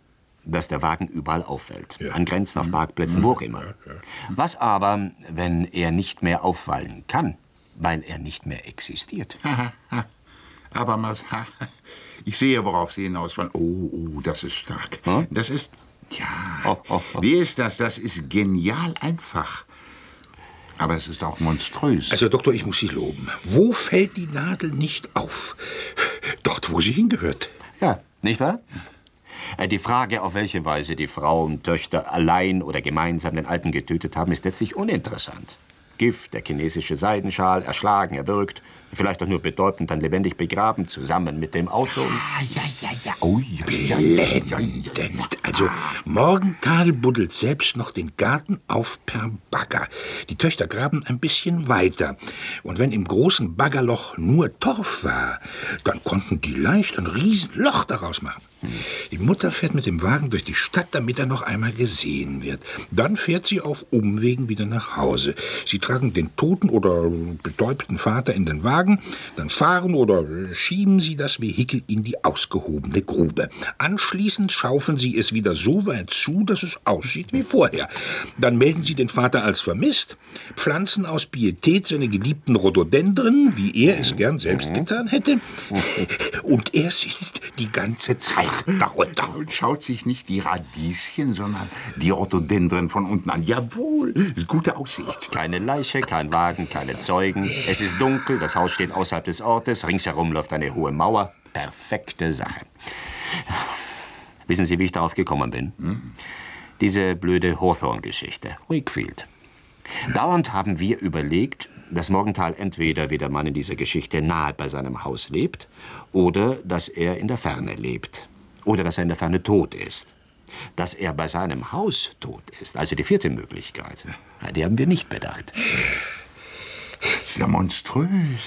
dass der Wagen überall auffällt. Ja. An Grenzen, auf Parkplätzen, wo auch immer. Was aber, wenn er nicht mehr auffallen kann, weil er nicht mehr existiert? Aber mal, ich sehe, worauf Sie hinaus wollen. Oh, oh, das ist stark. Hm? Das ist, ja, oh, oh, oh. Wie ist das? Das ist genial einfach. Aber es ist auch monströs. Also, Doktor, ich muss Sie loben. Wo fällt die Nadel nicht auf? Dort, wo sie hingehört. Ja, nicht wahr? Die Frage, auf welche Weise die Frau und Töchter allein oder gemeinsam den Alten getötet haben, ist letztlich uninteressant. Gift, der chinesische Seidenschal, erschlagen, erwürgt, vielleicht auch nur bedeutend dann lebendig begraben, zusammen mit dem Auto. Ah, ja, ja, ja. Oh, ja, Blendend. Ja, ja, ja. Also, Morgenthal buddelt selbst noch den Garten auf per Bagger. Die Töchter graben ein bisschen weiter. Und wenn im großen Baggerloch nur Torf war, dann konnten die leicht ein Riesenloch daraus machen. Die Mutter fährt mit dem Wagen durch die Stadt, damit er noch einmal gesehen wird. Dann fährt sie auf Umwegen wieder nach Hause. Sie tragen den toten oder betäubten Vater in den Wagen, dann fahren oder schieben sie das Vehikel in die ausgehobene Grube. Anschließend schaufeln sie es wieder so weit zu, dass es aussieht wie vorher. Dann melden sie den Vater als vermisst, pflanzen aus Pietät seine geliebten Rhododendren, wie er es gern selbst getan hätte. Und er sitzt die ganze Zeit darunter. Und schaut sich nicht die Radieschen, sondern die Rhododendren von unten an. Jawohl, das ist gute Aussicht. Keine Leiche, kein Wagen, keine Zeugen. Es ist dunkel, das Haus steht außerhalb des Ortes, ringsherum läuft eine hohe Mauer. Perfekte Sache. Wissen Sie, wie ich darauf gekommen bin? Hm? Diese blöde Hawthorne-Geschichte. Wakefield. Dauernd haben wir überlegt, dass Morgenthal entweder, wie der Mann in dieser Geschichte, nahe bei seinem Haus lebt, oder dass er in der Ferne lebt. Oder dass er in der Ferne tot ist. Dass er bei seinem Haus tot ist, also die vierte Möglichkeit, die haben wir nicht bedacht. Das ist ja monströs.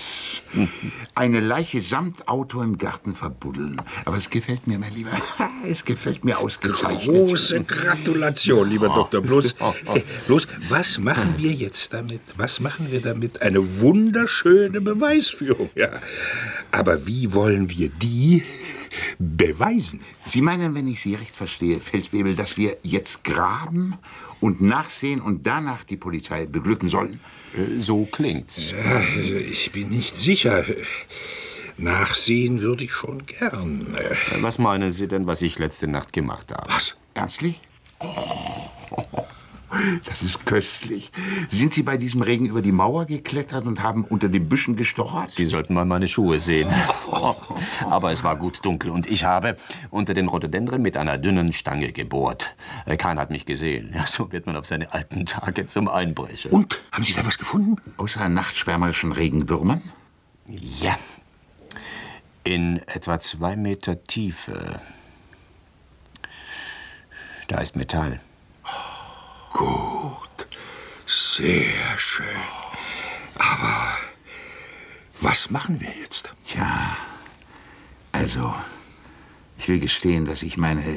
Eine Leiche samt Auto im Garten verbuddeln. Aber es gefällt mir, mein Lieber. Es gefällt mir ausgezeichnet. Große Gratulation, lieber Doktor. Bloß, bloß, was machen wir jetzt damit? Was machen wir damit? Eine wunderschöne Beweisführung, ja. Aber wie wollen wir die beweisen? Sie meinen, wenn ich Sie recht verstehe, Feldwebel, dass wir jetzt graben und nachsehen und danach die Polizei beglücken sollen? So klingt's. Ja, also ich bin nicht sicher. Nachsehen würde ich schon gern. Was meinen Sie denn, was ich letzte Nacht gemacht habe? Was? Ernstlich? Oh, das ist köstlich. Sind Sie bei diesem Regen über die Mauer geklettert und haben unter den Büschen gestochert? Sie sollten mal meine Schuhe sehen. Aber es war gut dunkel und ich habe unter den Rhododendren mit einer dünnen Stange gebohrt. Keiner hat mich gesehen. Ja, so wird man auf seine alten Tage zum Einbrecher. Und? Haben Sie da was gefunden? Außer nachtschwärmerischen Regenwürmern? Ja. In etwa zwei Meter Tiefe. Da ist Metall. Gut, sehr schön. Aber was machen wir jetzt? Tja, also, ich will gestehen, dass ich meine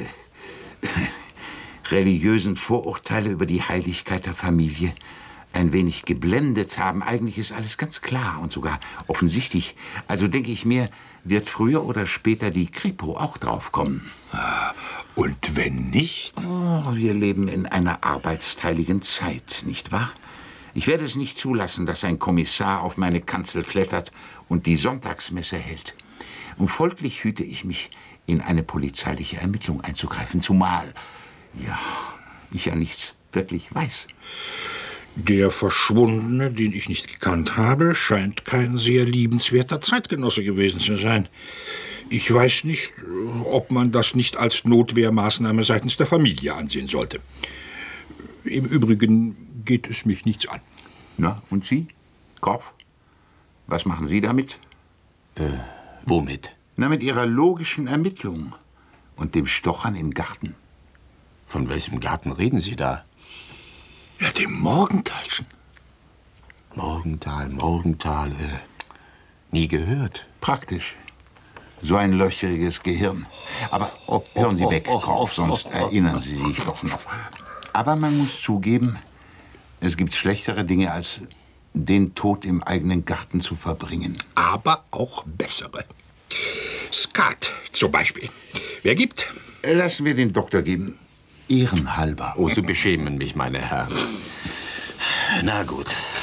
religiösen Vorurteile über die Heiligkeit der Familie ein wenig geblendet haben. Eigentlich ist alles ganz klar und sogar offensichtlich. Also denke ich mir, wird früher oder später die Kripo auch draufkommen. Und wenn nicht? Oh, wir leben in einer arbeitsteiligen Zeit, nicht wahr? Ich werde es nicht zulassen, dass ein Kommissar auf meine Kanzel klettert und die Sonntagsmesse hält. Und folglich hüte ich mich, in eine polizeiliche Ermittlung einzugreifen, zumal, ja, ich ja nichts wirklich weiß. Der Verschwundene, den ich nicht gekannt habe, scheint kein sehr liebenswerter Zeitgenosse gewesen zu sein. Ich weiß nicht, ob man das nicht als Notwehrmaßnahme seitens der Familie ansehen sollte. Im Übrigen geht es mich nichts an. Na, und Sie, Korf? Was machen Sie damit? Äh, womit? Na, mit Ihrer logischen Ermittlung und dem Stochern im Garten. Von welchem Garten reden Sie da? Ja, dem Morgenthalschen. Morgenthal, Morgenthal, äh, nie gehört. Praktisch. So ein löcheriges Gehirn. Aber oh, oh, hören Sie weg, oh, oh, Korf, sonst oh, oh, erinnern Sie sich doch noch. Aber man muss zugeben, es gibt schlechtere Dinge, als den Tod im eigenen Garten zu verbringen. Aber auch bessere. Skat zum Beispiel. Wer gibt, Lassen wir den Doktor geben. Ehrenhalber. Oh, Sie beschämen mich, meine Herren. Na gut.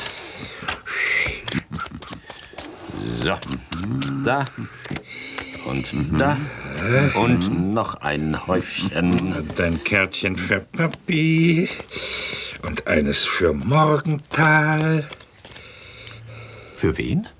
So. Da. Und da. Und noch ein Häufchen. Und ein Kärtchen für Papi. Und eines für Morgenthal. Für wen?